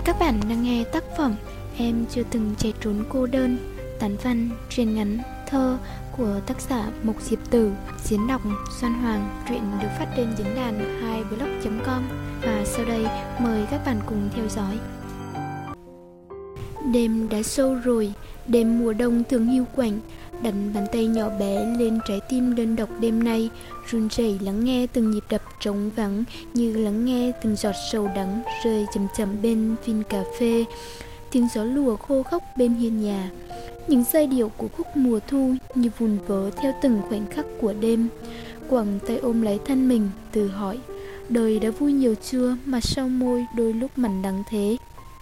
Các bạn đang nghe tác phẩm Em chưa từng chạy trốn cô đơn, tản văn, truyện ngắn, thơ của tác giả Mộc Diệp Tử, diễn đọc Doan Hoàng. Truyện được phát trên diễn đàn 2blog.com. Và sau đây mời các bạn cùng theo dõi. Đêm đã sâu rồi, đêm mùa đông thường hiu quạnh. Đặt bàn tay nhỏ bé lên trái tim đơn độc đêm nay, run rẩy lắng nghe từng nhịp đập trống vắng, như lắng nghe từng giọt sầu đắng rơi chậm chậm bên phin cà phê, tiếng gió lùa khô khốc bên hiên nhà. Những giai điệu của khúc mùa thu như vùn vỡ theo từng khoảnh khắc của đêm. Quẳng tay ôm lấy thân mình, tự hỏi, đời đã vui nhiều chưa mà sao môi đôi lúc mặn đắng thế.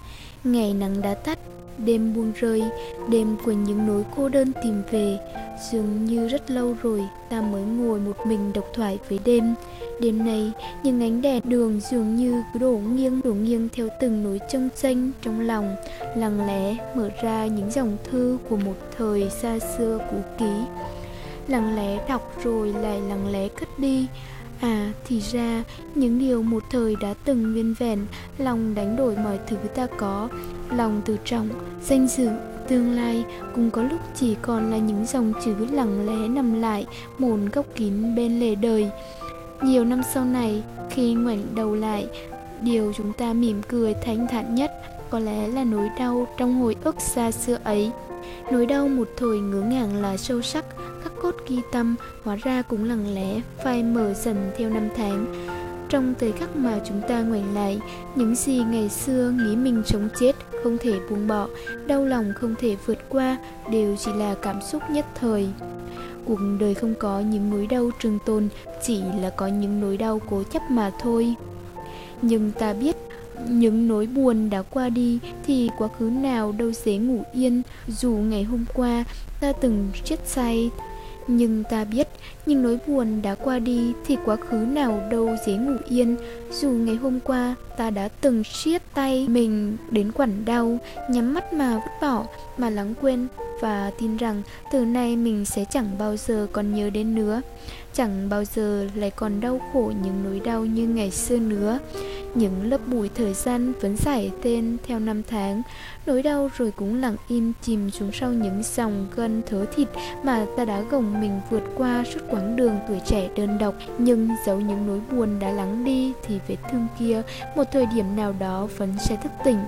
Ngày nắng đã tắt, đêm buông rơi, đêm của những nỗi cô đơn tìm về. Dường như rất lâu rồi ta mới ngồi một mình độc thoại với đêm. Đêm nay, những ánh đèn đường dường như cứ đổ nghiêng theo từng nỗi chông chênh trong lòng, lặng lẽ mở ra những dòng thư của một thời xa xưa cũ kỹ. Lặng lẽ đọc rồi lại lặng lẽ cất đi. À, thì ra, những điều một thời đã từng nguyên vẹn, lòng đánh đổi mọi thứ ta có, lòng tự trọng, danh dự, tương lai, cũng có lúc chỉ còn là những dòng chữ lặng lẽ nằm lại một góc kín bên lề đời. Nhiều năm sau này, khi ngoảnh đầu lại, điều chúng ta mỉm cười thanh thản nhất có lẽ là nỗi đau trong hồi ức xa xưa ấy. Nỗi đau một thời ngỡ ngàng là sâu sắc, khắc cốt ghi tâm, hóa ra cũng lặng lẽ, phai mờ dần theo năm tháng. Trong thời khắc mà chúng ta ngoảnh lại, những gì ngày xưa nghĩ mình sống chết, không thể buông bỏ, đau lòng không thể vượt qua, đều chỉ là cảm xúc nhất thời. Cuộc đời không có những nỗi đau trường tồn, chỉ là có những nỗi đau cố chấp mà thôi. Nhưng ta biết, những nỗi buồn đã qua đi thì quá khứ nào đâu dễ ngủ yên. Dù ngày hôm qua ta từng chết say, nhưng ta biết những nỗi buồn đã qua đi thì quá khứ nào đâu dễ ngủ yên. Dù ngày hôm qua ta đã từng siết tay mình đến quặn đau, nhắm mắt mà vứt bỏ, mà lãng quên, và tin rằng từ nay mình sẽ chẳng bao giờ còn nhớ đến nữa, chẳng bao giờ lại còn đau khổ những nỗi đau như ngày xưa nữa. Những lớp bụi thời gian vẫn giải tên theo năm tháng, nỗi đau rồi cũng lặng im chìm xuống sau những dòng gân thớ thịt mà ta đã gồng mình vượt qua suốt quãng đường tuổi trẻ đơn độc. Nhưng dẫu những nỗi buồn đã lắng đi thì vết thương kia một thời điểm nào đó vẫn sẽ thức tỉnh,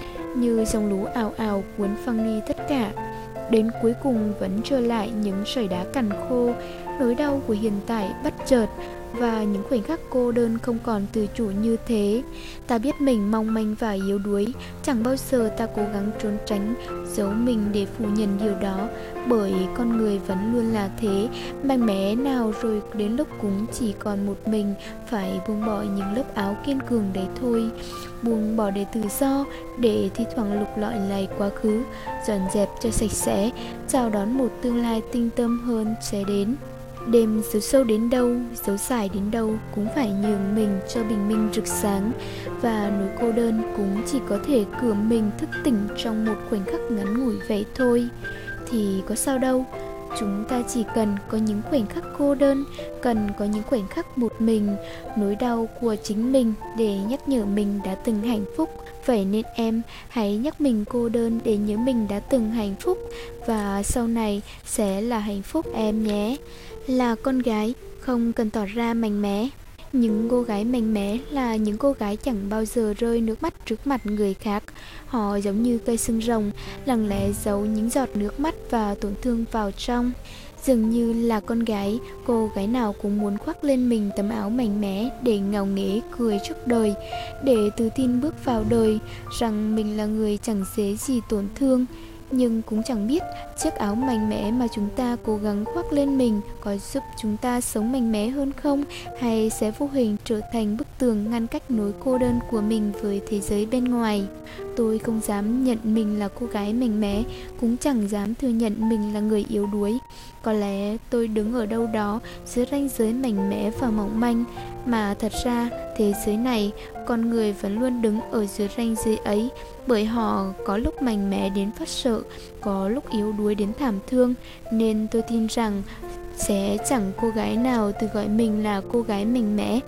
như dòng lũ ào ào cuốn phăng đi tất cả. Đến cuối cùng vẫn trở lại những sỏi đá cằn khô, nỗi đau của hiện tại bất chợt, và những khoảnh khắc cô đơn không còn tự chủ như thế. Ta biết mình mong manh và yếu đuối, chẳng bao giờ ta cố gắng trốn tránh, giấu mình để phủ nhận điều đó, bởi con người vẫn luôn là thế, mạnh mẽ nào rồi đến lúc cũng chỉ còn một mình, phải buông bỏ những lớp áo kiên cường đấy thôi. Buông bỏ để tự do, để thi thoảng lục lọi lại quá khứ, dọn dẹp cho sạch sẽ, chào đón một tương lai tinh tâm hơn sẽ đến. Đêm giấu sâu đến đâu, giấu dài đến đâu cũng phải nhường mình cho bình minh rực sáng, và nỗi cô đơn cũng chỉ có thể cửa mình thức tỉnh trong một khoảnh khắc ngắn ngủi vậy thôi. Thì có sao đâu, chúng ta chỉ cần có những khoảnh khắc cô đơn, cần có những khoảnh khắc một mình, nỗi đau của chính mình để nhắc nhở mình đã từng hạnh phúc. Vậy nên em hãy nhắc mình cô đơn để nhớ mình đã từng hạnh phúc, và sau này sẽ là hạnh phúc em nhé. Là con gái, không cần tỏ ra mạnh mẽ. Những cô gái mạnh mẽ là những cô gái chẳng bao giờ rơi nước mắt trước mặt người khác. Họ giống như cây xương rồng, lặng lẽ giấu những giọt nước mắt và tổn thương vào trong. Dường như là con gái, cô gái nào cũng muốn khoác lên mình tấm áo mạnh mẽ để ngạo nghễ cười trước đời, để tự tin bước vào đời, rằng mình là người chẳng dễ gì tổn thương. Nhưng cũng chẳng biết chiếc áo mạnh mẽ mà chúng ta cố gắng khoác lên mình có giúp chúng ta sống mạnh mẽ hơn không, hay sẽ vô hình trở thành bức tường ngăn cách nỗi cô đơn của mình với thế giới bên ngoài. Tôi không dám nhận mình là cô gái mạnh mẽ, cũng chẳng dám thừa nhận mình là người yếu đuối. Có lẽ tôi đứng ở đâu đó giữa ranh giới mạnh mẽ và mỏng manh, mà thật ra thế giới này con người vẫn luôn đứng ở dưới ranh giới ấy, bởi họ có lúc mạnh mẽ đến phát sợ, có lúc yếu đuối đến thảm thương. Nên tôi tin rằng sẽ chẳng cô gái nào tự gọi mình là cô gái mạnh mẽ.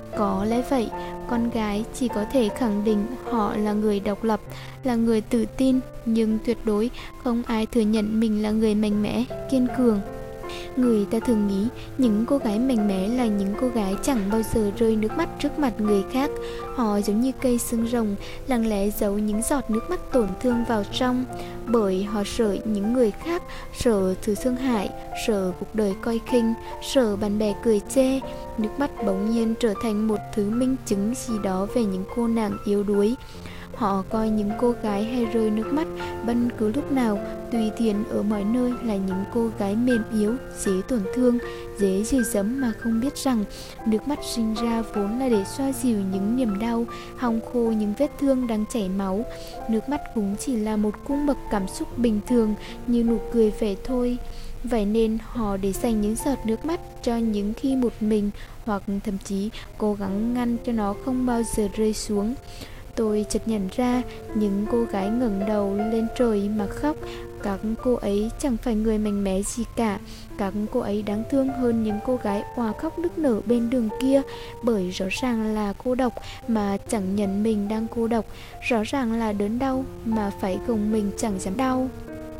Có lẽ vậy, con gái chỉ có thể khẳng định họ là người độc lập, là người tự tin, nhưng tuyệt đối không ai thừa nhận mình là người mạnh mẽ, kiên cường. Người ta thường nghĩ những cô gái mạnh mẽ là những cô gái chẳng bao giờ rơi nước mắt trước mặt người khác. Họ giống như cây xương rồng, lặng lẽ giấu những giọt nước mắt tổn thương vào trong, bởi họ sợ những người khác, sợ thứ thương hại, sợ cuộc đời coi khinh, sợ bạn bè cười chê. Nước mắt bỗng nhiên trở thành một thứ minh chứng gì đó về những cô nàng yếu đuối. Họ coi những cô gái hay rơi nước mắt bất cứ lúc nào, tùy tiện ở mọi nơi là những cô gái mềm yếu, dễ tổn thương, dễ dì dẫm mà không biết rằng nước mắt sinh ra vốn là để xoa dịu những niềm đau, hong khô những vết thương đang chảy máu. Nước mắt cũng chỉ là một cung bậc cảm xúc bình thường như nụ cười vậy thôi. Vậy nên họ để dành những giọt nước mắt cho những khi một mình, hoặc thậm chí cố gắng ngăn cho nó không bao giờ rơi xuống. Tôi chợt nhận ra những cô gái ngẩng đầu lên trời mà khóc, các cô ấy chẳng phải người mạnh mẽ gì cả. Các cô ấy đáng thương hơn những cô gái òa khóc nức nở bên đường kia, bởi rõ ràng là cô độc mà chẳng nhận mình đang cô độc, rõ ràng là đớn đau mà phải gồng mình chẳng dám đau.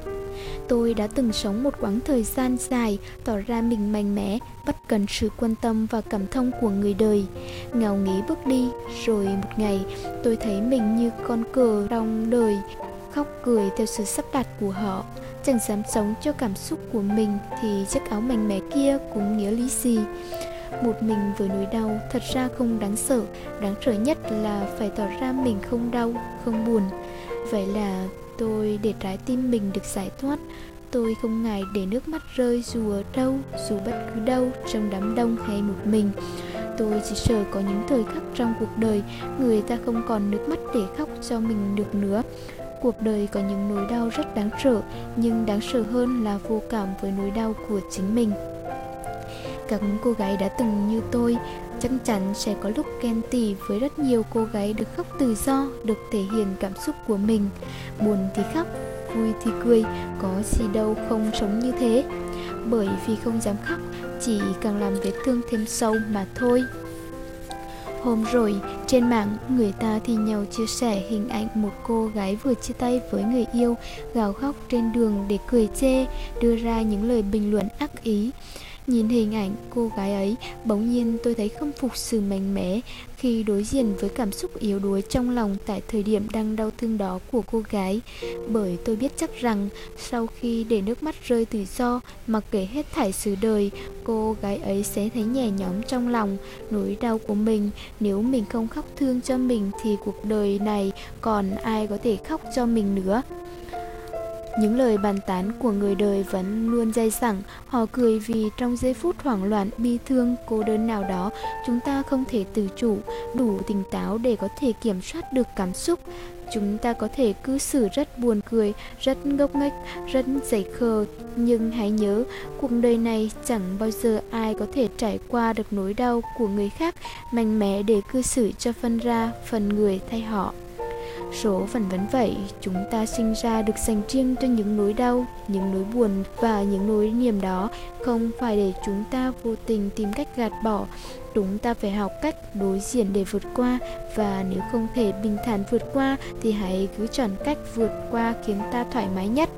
Tôi đã từng sống một quãng thời gian dài tỏ ra mình mạnh mẽ, bất cần sự quan tâm và cảm thông của người đời. Ngạo nghễ bước đi, rồi một ngày tôi thấy mình như con cờ trong đời, khóc cười theo sự sắp đặt của họ. Chẳng dám sống cho cảm xúc của mình thì chiếc áo mạnh mẽ kia cũng nghĩa lý gì. Một mình với nỗi đau thật ra không đáng sợ nhất là phải tỏ ra mình không đau, không buồn. Vậy là tôi để trái tim mình được giải thoát. Tôi không ngại để nước mắt rơi dù ở đâu, dù bất cứ đâu, trong đám đông hay một mình. Tôi chỉ sợ có những thời khắc trong cuộc đời người ta không còn nước mắt để khóc cho mình được nữa. Cuộc đời có những nỗi đau rất đáng sợ, nhưng đáng sợ hơn là vô cảm với nỗi đau của chính mình. Các cô gái đã từng như tôi chắc chắn sẽ có lúc ghen tị với rất nhiều cô gái được khóc tự do, được thể hiện cảm xúc của mình. Buồn thì khóc, vui thì cười, có gì đâu không sống như thế. Bởi vì không dám khóc, chỉ càng làm vết thương thêm sâu mà thôi. Hôm rồi, trên mạng, người ta thì nhau chia sẻ hình ảnh một cô gái vừa chia tay với người yêu, gào khóc trên đường để cười chê, đưa ra những lời bình luận ác ý. Nhìn hình ảnh cô gái ấy, bỗng nhiên tôi thấy khâm phục sự mạnh mẽ khi đối diện với cảm xúc yếu đuối trong lòng tại thời điểm đang đau thương đó của cô gái. Bởi tôi biết chắc rằng sau khi để nước mắt rơi tự do, mặc kệ hết thảy sự đời, cô gái ấy sẽ thấy nhẹ nhõm trong lòng nỗi đau của mình. Nếu mình không khóc thương cho mình thì cuộc đời này còn ai có thể khóc cho mình nữa. Những lời bàn tán của người đời vẫn luôn dai dẳng. Họ cười vì trong giây phút hoảng loạn, bi thương, cô đơn nào đó, chúng ta không thể tự chủ, đủ tỉnh táo để có thể kiểm soát được cảm xúc. Chúng ta có thể cư xử rất buồn cười, rất ngốc nghếch, rất dại khờ. Nhưng hãy nhớ, cuộc đời này chẳng bao giờ ai có thể trải qua được nỗi đau của người khác mạnh mẽ để cư xử cho phân ra phần người thay họ. Số phận vẫn vậy, chúng ta sinh ra được dành riêng cho những nỗi đau, những nỗi buồn và những nỗi niềm đó không phải để chúng ta vô tình tìm cách gạt bỏ. Chúng ta phải học cách đối diện để vượt qua, và nếu không thể bình thản vượt qua thì hãy cứ chọn cách vượt qua khiến ta thoải mái nhất.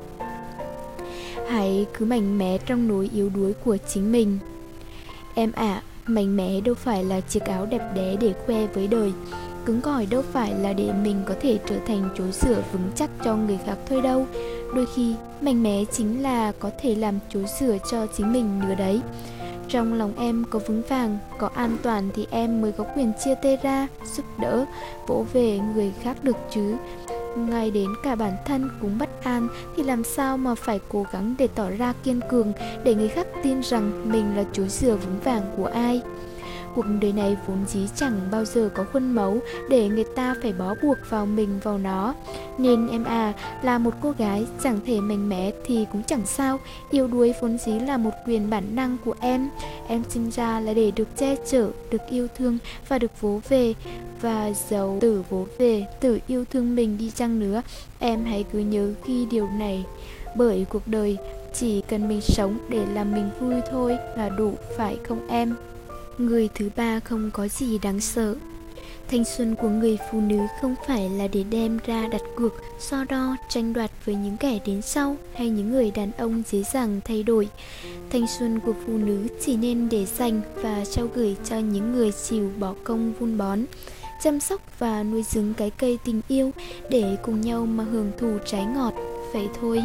Hãy cứ mạnh mẽ trong nỗi yếu đuối của chính mình. Em ạ, mạnh mẽ đâu phải là chiếc áo đẹp đẽ để khoe với đời. Cứng cỏi đâu phải là để mình có thể trở thành chỗ dựa vững chắc cho người khác thôi đâu. Đôi khi, mạnh mẽ chính là có thể làm chỗ dựa cho chính mình nữa đấy. Trong lòng em có vững vàng, có an toàn thì em mới có quyền chia tay ra, giúp đỡ, vỗ về người khác được chứ. Ngay đến cả bản thân cũng bất an thì làm sao mà phải cố gắng để tỏ ra kiên cường, để người khác tin rằng mình là chỗ dựa vững vàng của ai. Cuộc đời này vốn dĩ chẳng bao giờ có khuôn mẫu để người ta phải bó buộc vào mình vào nó. Nên em à, là một cô gái chẳng thể mạnh mẽ thì cũng chẳng sao. Yếu đuối vốn dĩ là một quyền bản năng của em. Em sinh ra là để được che chở, được yêu thương và được vỗ về. Và dẫu tự vỗ về, tự yêu thương mình đi chăng nữa, em hãy cứ nhớ ghi điều này. Bởi cuộc đời chỉ cần mình sống để làm mình vui thôi là đủ, phải không em? Người thứ ba không có gì đáng sợ. Thanh xuân của người phụ nữ không phải là để đem ra đặt cược, so đo, tranh đoạt với những kẻ đến sau hay những người đàn ông dễ dàng thay đổi. Thanh xuân của phụ nữ chỉ nên để dành và trao gửi cho những người chịu bỏ công vun bón, chăm sóc và nuôi dưỡng cái cây tình yêu để cùng nhau mà hưởng thụ trái ngọt, vậy thôi.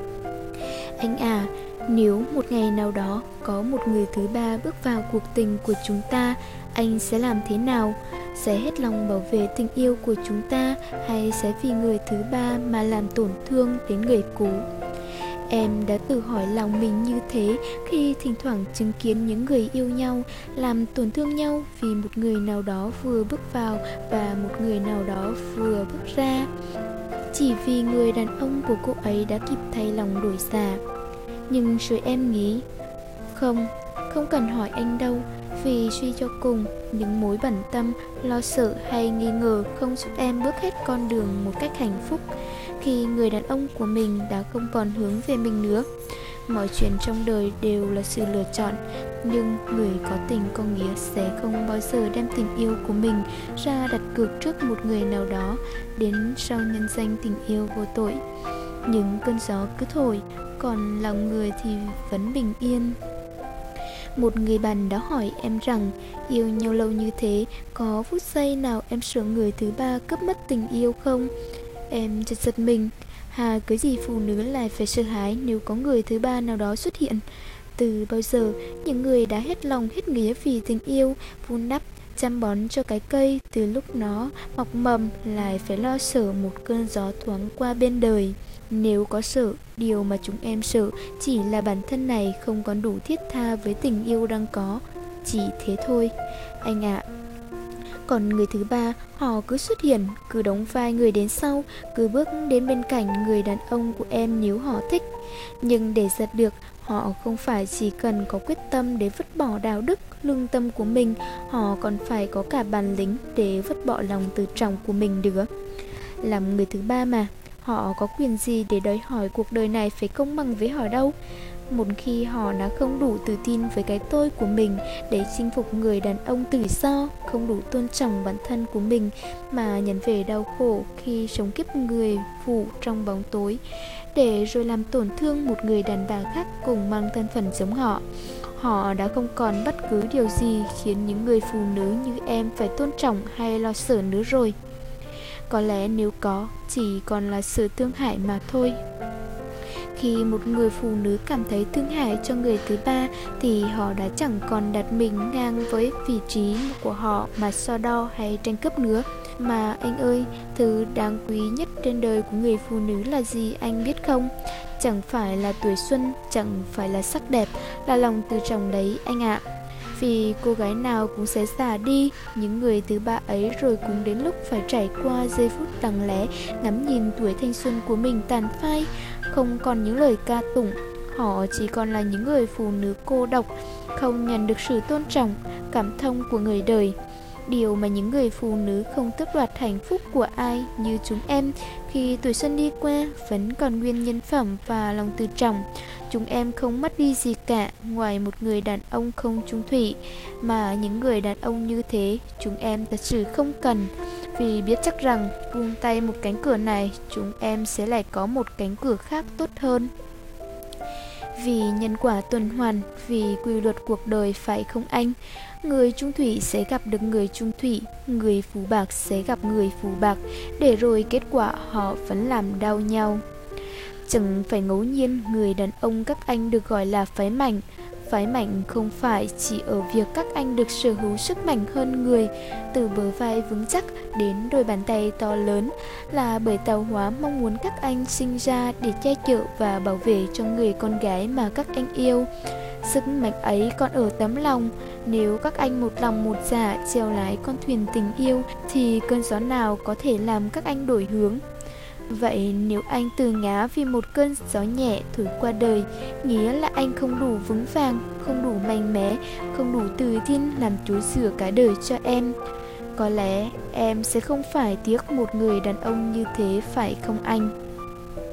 Anh à, nếu một ngày nào đó có một người thứ ba bước vào cuộc tình của chúng ta, anh sẽ làm thế nào? Sẽ hết lòng bảo vệ tình yêu của chúng ta hay sẽ vì người thứ ba mà làm tổn thương đến người cũ? Em đã tự hỏi lòng mình như thế khi thỉnh thoảng chứng kiến những người yêu nhau làm tổn thương nhau vì một người nào đó vừa bước vào và một người nào đó vừa bước ra, chỉ vì người đàn ông của cô ấy đã kịp thay lòng đổi dạ. Nhưng rồi em nghĩ, không cần hỏi anh đâu, vì suy cho cùng, những mối bận tâm, lo sợ hay nghi ngờ không giúp em bước hết con đường một cách hạnh phúc khi người đàn ông của mình đã không còn hướng về mình nữa. Mọi chuyện trong đời đều là sự lựa chọn, nhưng người có tình có nghĩa sẽ không bao giờ đem tình yêu của mình ra đặt cược trước một người nào đó, đến sau nhân danh tình yêu vô tội. Những cơn gió cứ thổi, còn lòng người thì vẫn bình yên. Một người bạn đã hỏi em rằng, yêu nhau lâu như thế, có phút giây nào em sợ người thứ ba cướp mất tình yêu không? Em chợt giật mình. Hà, cái gì phụ nữ lại phải sợ hãi nếu có người thứ ba nào đó xuất hiện? Từ bao giờ, những người đã hết lòng hết nghĩa vì tình yêu, vun đắp, chăm bón cho cái cây từ lúc nó mọc mầm lại phải lo sợ một cơn gió thoáng qua bên đời? Nếu có sợ, điều mà chúng em sợ chỉ là bản thân này không còn đủ thiết tha với tình yêu đang có. Chỉ thế thôi, anh ạ. Còn người thứ ba, họ cứ xuất hiện, cứ đóng vai người đến sau, cứ bước đến bên cạnh người đàn ông của em nếu họ thích. Nhưng để giật được, họ không phải chỉ cần có quyết tâm để vứt bỏ đạo đức, lương tâm của mình, họ còn phải có cả bản lĩnh để vứt bỏ lòng tự trọng của mình nữa. Làm người thứ ba mà, họ có quyền gì để đòi hỏi cuộc đời này phải công bằng với họ đâu. Một khi họ đã không đủ tự tin với cái tôi của mình để chinh phục người đàn ông tự do, không đủ tôn trọng bản thân của mình mà nhận về đau khổ khi sống kiếp người phụ trong bóng tối, để rồi làm tổn thương một người đàn bà khác cùng mang thân phận giống họ, họ đã không còn bất cứ điều gì khiến những người phụ nữ như em phải tôn trọng hay lo sợ nữa rồi. Có lẽ nếu có, chỉ còn là sự thương hại mà thôi. Khi một người phụ nữ cảm thấy thương hại cho người thứ ba thì họ đã chẳng còn đặt mình ngang với vị trí của họ mà so đo hay tranh cướp nữa. Mà anh ơi, thứ đáng quý nhất trên đời của người phụ nữ là gì anh biết không? Chẳng phải là tuổi xuân, chẳng phải là sắc đẹp, là lòng tự trọng đấy anh ạ. Vì cô gái nào cũng sẽ già đi, những người thứ ba ấy rồi cũng đến lúc phải trải qua giây phút lặng lẽ, ngắm nhìn tuổi thanh xuân của mình tàn phai, không còn những lời ca tụng. Họ chỉ còn là những người phụ nữ cô độc, không nhận được sự tôn trọng, cảm thông của người đời. Điều mà những người phụ nữ không tước đoạt hạnh phúc của ai như chúng em khi tuổi xuân đi qua vẫn còn nguyên nhân phẩm và lòng tự trọng. Chúng em không mất đi gì cả ngoài một người đàn ông không chung thủy, mà những người đàn ông như thế chúng em thật sự không cần, vì biết chắc rằng buông tay một cánh cửa này chúng em sẽ lại có một cánh cửa khác tốt hơn. Vì nhân quả tuần hoàn, vì quy luật cuộc đời phải không anh? Người chung thủy sẽ gặp được người chung thủy, người phú bạc sẽ gặp người phú bạc, để rồi kết quả họ vẫn làm đau nhau. Chẳng phải ngẫu nhiên người đàn ông các anh được gọi là phái mạnh. Phái mạnh không phải chỉ ở việc các anh được sở hữu sức mạnh hơn người, từ bờ vai vững chắc đến đôi bàn tay to lớn, là bởi tạo hóa mong muốn các anh sinh ra để che chở và bảo vệ cho người con gái mà các anh yêu. Sức mạnh ấy còn ở tấm lòng. Nếu các anh một lòng một dạ chèo lái con thuyền tình yêu thì cơn gió nào có thể làm các anh đổi hướng? Vậy nếu anh từ ngã vì một cơn gió nhẹ thổi qua đời, nghĩa là anh không đủ vững vàng, không đủ mạnh mẽ, không đủ tự tin làm chỗ dựa cả đời cho em. Có lẽ em sẽ không phải tiếc một người đàn ông như thế phải không anh?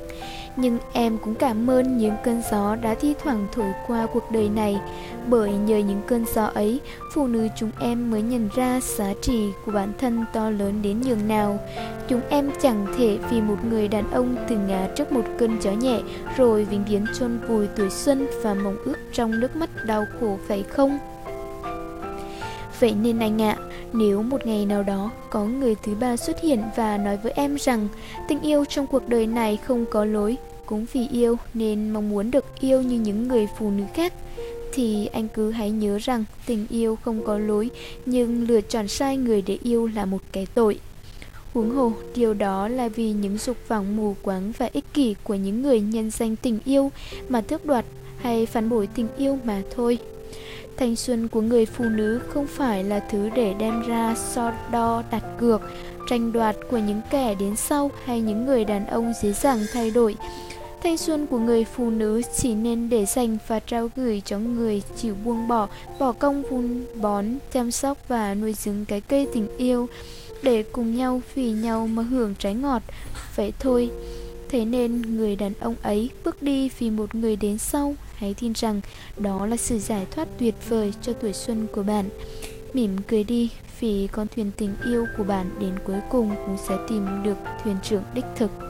Nhưng em cũng cảm ơn những cơn gió đã thi thoảng thổi qua cuộc đời này. Bởi nhờ những cơn gió ấy, phụ nữ chúng em mới nhận ra giá trị của bản thân to lớn đến nhường nào. Chúng em chẳng thể vì một người đàn ông từ ngã trước một cơn gió nhẹ rồi vĩnh viễn chôn vùi tuổi xuân và mong ước trong nước mắt đau khổ, phải không? Vậy nên anh ạ, nếu một ngày nào đó có người thứ ba xuất hiện và nói với em rằng tình yêu trong cuộc đời này không có lối, cũng vì yêu nên mong muốn được yêu như những người phụ nữ khác, thì anh cứ hãy nhớ rằng tình yêu không có lối, nhưng lựa chọn sai người để yêu là một cái tội. Huống hồ, điều đó là vì những dục vọng mù quáng và ích kỷ của những người nhân danh tình yêu mà tước đoạt hay phản bội tình yêu mà thôi. Thanh xuân của người phụ nữ không phải là thứ để đem ra so đo đặt cược, tranh đoạt của những kẻ đến sau hay những người đàn ông dễ dàng thay đổi. Thanh xuân của người phụ nữ chỉ nên để dành và trao gửi cho người chịu buông bỏ công vun bón, chăm sóc và nuôi dưỡng cái cây tình yêu, để cùng nhau vì nhau mà hưởng trái ngọt. Vậy thôi. Thế nên người đàn ông ấy bước đi vì một người đến sau, hãy tin rằng đó là sự giải thoát tuyệt vời cho tuổi xuân của bạn. Mỉm cười đi, vì con thuyền tình yêu của bạn đến cuối cùng cũng sẽ tìm được thuyền trưởng đích thực.